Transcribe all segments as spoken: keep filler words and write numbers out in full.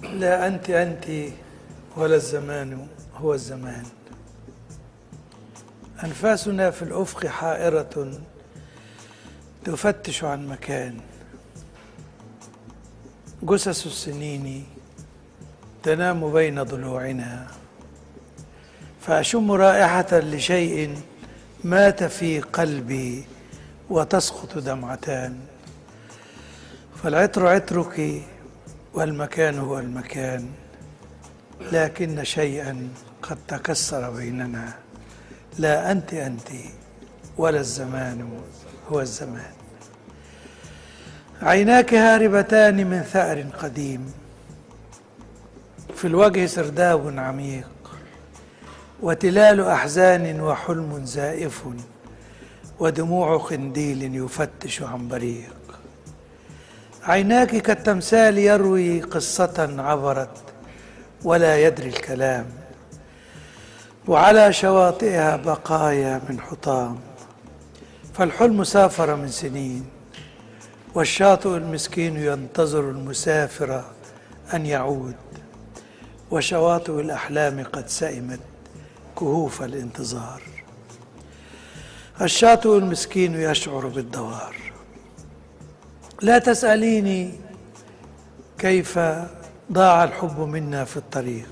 لا أنت أنت ولا الزمان هو الزمان. أنفاسنا في الأفق حائرة تفتش عن مكان. جثث السنين تنام بين ضلوعنا، فأشم رائحة لشيء مات في قلبي وتسقط دمعتان. فالعطر عطرك والمكان هو المكان، لكن شيئا قد تكسر بيننا. لا أنت أنت ولا الزمان هو الزمان. عيناك هاربتان من ثأر قديم، في الوجه سرداب عميق وتلال أحزان وحلم زائف ودموع قنديل يفتش عن بريق. عيناك كالتمثال يروي قصة عبرت ولا يدري الكلام، وعلى شواطئها بقايا من حطام. فالحلم سافر من سنين، والشاطئ المسكين ينتظر المسافر أن يعود، وشواطئ الأحلام قد سئمت كهوف الانتظار. الشاطئ المسكين يشعر بالدوار. لا تسأليني كيف ضاع الحب منا في الطريق.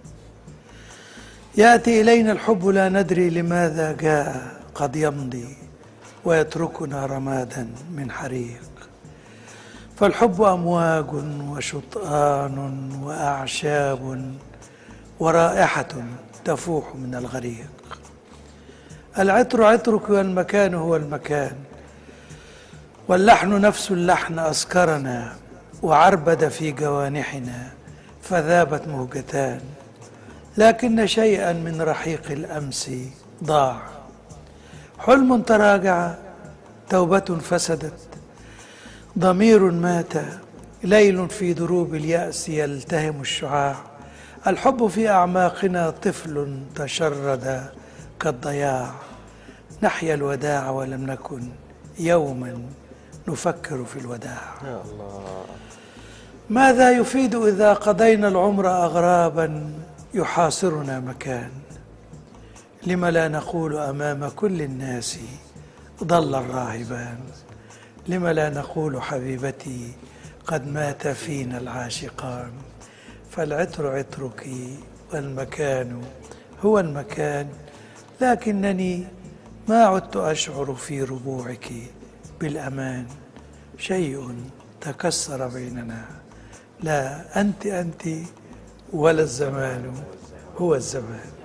يأتي إلينا الحب لا ندري لماذا جاء، قد يمضي ويتركنا رمادا من حريق. فالحب أمواج وشطآن وأعشاب ورائحة تفوح من الغريق. العطر عطرك والمكان هو المكان، واللحن نفس اللحن أسكرنا وعربد في جوانحنا فذابت موجتان. لكن شيئا من رحيق الأمس ضاع. حلم تراجع، توبة فسدت، ضمير مات، ليل في دروب اليأس يلتهم الشعاع. الحب في أعماقنا طفل تشرد كالضياع. نحيا الوداع ولم نكن يوما نفكر في الوداع. يا الله. ماذا يفيد إذا قضينا العمر أغرابا يحاصرنا مكان؟ لم لا نقول أمام كل الناس ضل الراهبان؟ لم لا نقول حبيبتي قد مات فينا العاشقان؟ فالعطر عطرك والمكان هو المكان، لكنني ما عدت أشعر في ربوعك بالأمان. شيء تكسر بيننا. لا أنت أنت ولا الزمان هو الزمان.